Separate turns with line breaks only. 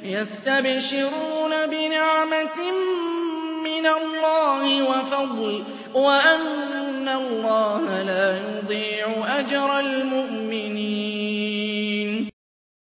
يَسْتَبْشِرُونَ بِنِعْمَةٍ مِّنَ اللَّهِ وَفَضْلٍ وَأَنَّ اللَّهَ لَا يُضِيعُ أَجْرَ الْمُؤْمِنِينَ